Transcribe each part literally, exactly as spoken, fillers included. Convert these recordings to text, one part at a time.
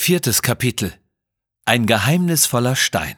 Viertes Kapitel. Ein geheimnisvoller Stein.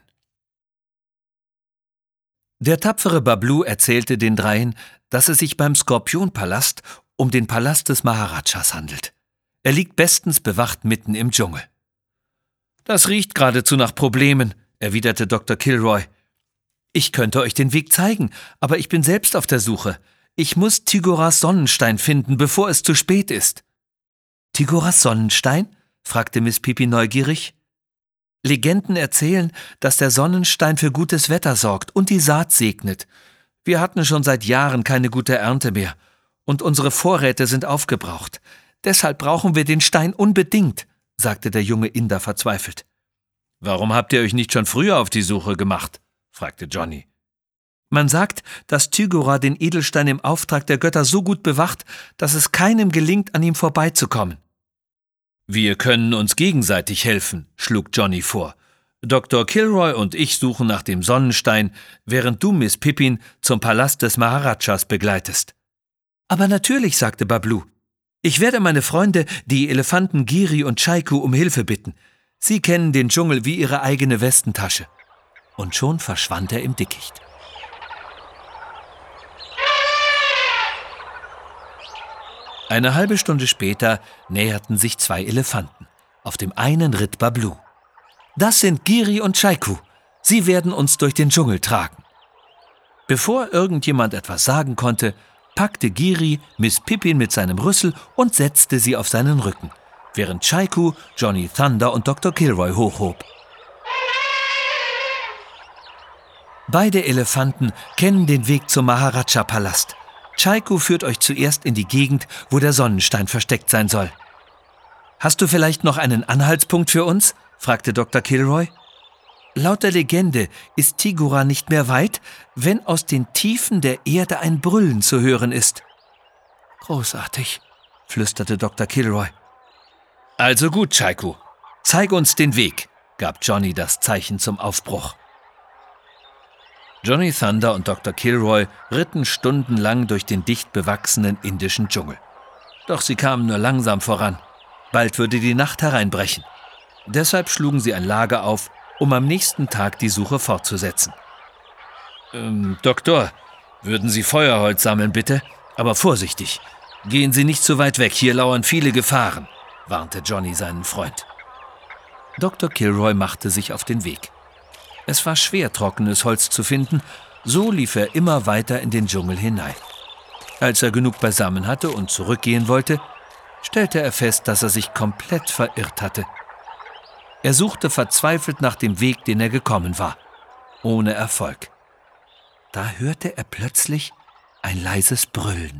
Der tapfere Bablu erzählte den Dreien, dass es sich beim Skorpionpalast um den Palast des Maharajas handelt. Er liegt bestens bewacht mitten im Dschungel. »Das riecht geradezu nach Problemen«, erwiderte Doktor Kilroy. »Ich könnte euch den Weg zeigen, aber ich bin selbst auf der Suche. Ich muss Tygoras Sonnenstein finden, bevor es zu spät ist.« »Tygoras Sonnenstein?« fragte Miss Pipi neugierig. »Legenden erzählen, dass der Sonnenstein für gutes Wetter sorgt und die Saat segnet. Wir hatten schon seit Jahren keine gute Ernte mehr und unsere Vorräte sind aufgebraucht. Deshalb brauchen wir den Stein unbedingt«, sagte der junge Inder verzweifelt. »Warum habt ihr euch nicht schon früher auf die Suche gemacht?« fragte Johnny. »Man sagt, dass Tygora den Edelstein im Auftrag der Götter so gut bewacht, dass es keinem gelingt, an ihm vorbeizukommen.« »Wir können uns gegenseitig helfen«, schlug Johnny vor. »Doktor Kilroy und ich suchen nach dem Sonnenstein, während du Miss Pippin zum Palast des Maharajas begleitest.« »Aber natürlich«, sagte Bablu. »Ich werde meine Freunde, die Elefanten Giri und Chaiku, um Hilfe bitten. Sie kennen den Dschungel wie ihre eigene Westentasche.« Und schon verschwand er im Dickicht. Eine halbe Stunde später näherten sich zwei Elefanten. Auf dem einen ritt Bablu. »Das sind Giri und Chaiku. Sie werden uns durch den Dschungel tragen.« Bevor irgendjemand etwas sagen konnte, packte Giri Miss Pippin mit seinem Rüssel und setzte sie auf seinen Rücken, während Chaiku Johnny Thunder und Doktor Kilroy hochhob. Beide Elefanten kennen den Weg zum Maharaja-Palast. Chaiku führt euch zuerst in die Gegend, wo der Sonnenstein versteckt sein soll. »Hast du vielleicht noch einen Anhaltspunkt für uns?« fragte Doktor Kilroy. »Laut der Legende ist Tygora nicht mehr weit, wenn aus den Tiefen der Erde ein Brüllen zu hören ist.« »Großartig«, flüsterte Doktor Kilroy. »Also gut, Chaiku, zeige uns den Weg«, gab Johnny das Zeichen zum Aufbruch. Johnny Thunder und Doktor Kilroy ritten stundenlang durch den dicht bewachsenen indischen Dschungel. Doch sie kamen nur langsam voran. Bald würde die Nacht hereinbrechen. Deshalb schlugen sie ein Lager auf, um am nächsten Tag die Suche fortzusetzen. Ähm, Doktor, würden Sie Feuerholz sammeln, bitte? Aber vorsichtig. Gehen Sie nicht zu weit weg, hier lauern viele Gefahren«, warnte Johnny seinen Freund. Doktor Kilroy machte sich auf den Weg. Es war schwer, trockenes Holz zu finden, so lief er immer weiter in den Dschungel hinein. Als er genug beisammen hatte und zurückgehen wollte, stellte er fest, dass er sich komplett verirrt hatte. Er suchte verzweifelt nach dem Weg, den er gekommen war, ohne Erfolg. Da hörte er plötzlich ein leises Brüllen.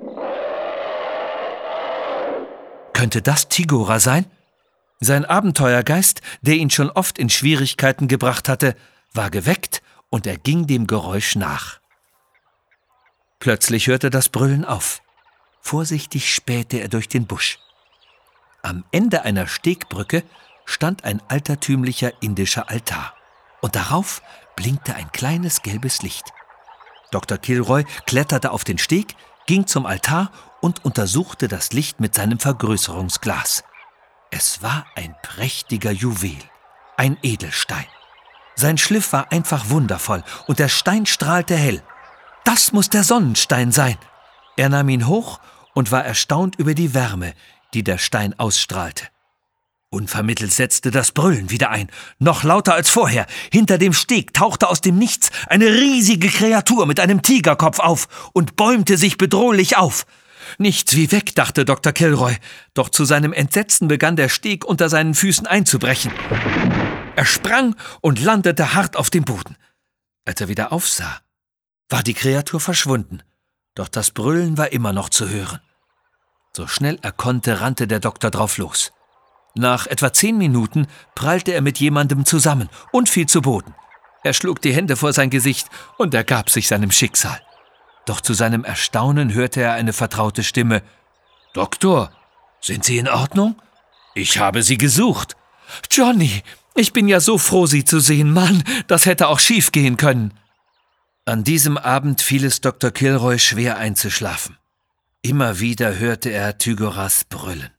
Könnte das Tygora sein? Sein Abenteuergeist, der ihn schon oft in Schwierigkeiten gebracht hatte, war geweckt und er ging dem Geräusch nach. Plötzlich hörte das Brüllen auf. Vorsichtig spähte er durch den Busch. Am Ende einer Stegbrücke stand ein altertümlicher indischer Altar und darauf blinkte ein kleines gelbes Licht. Doktor Kilroy kletterte auf den Steg, ging zum Altar und untersuchte das Licht mit seinem Vergrößerungsglas. Es war ein prächtiger Juwel, ein Edelstein. Sein Schliff war einfach wundervoll und der Stein strahlte hell. Das muss der Sonnenstein sein. Er nahm ihn hoch und war erstaunt über die Wärme, die der Stein ausstrahlte. Unvermittelt setzte das Brüllen wieder ein, noch lauter als vorher. Hinter dem Steg tauchte aus dem Nichts eine riesige Kreatur mit einem Tigerkopf auf und bäumte sich bedrohlich auf. Nichts wie weg, dachte Doktor Kilroy, doch zu seinem Entsetzen begann der Steg unter seinen Füßen einzubrechen. Er sprang und landete hart auf dem Boden. Als er wieder aufsah, war die Kreatur verschwunden, doch das Brüllen war immer noch zu hören. So schnell er konnte, rannte der Doktor drauf los. Nach etwa zehn Minuten prallte er mit jemandem zusammen und fiel zu Boden. Er schlug die Hände vor sein Gesicht und ergab sich seinem Schicksal. Doch zu seinem Erstaunen hörte er eine vertraute Stimme. »Doktor, sind Sie in Ordnung? Ich habe Sie gesucht.« »Johnny, ich bin ja so froh, Sie zu sehen. Mann, das hätte auch schief gehen können.« An diesem Abend fiel es Doktor Kilroy schwer einzuschlafen. Immer wieder hörte er Tygoras brüllen.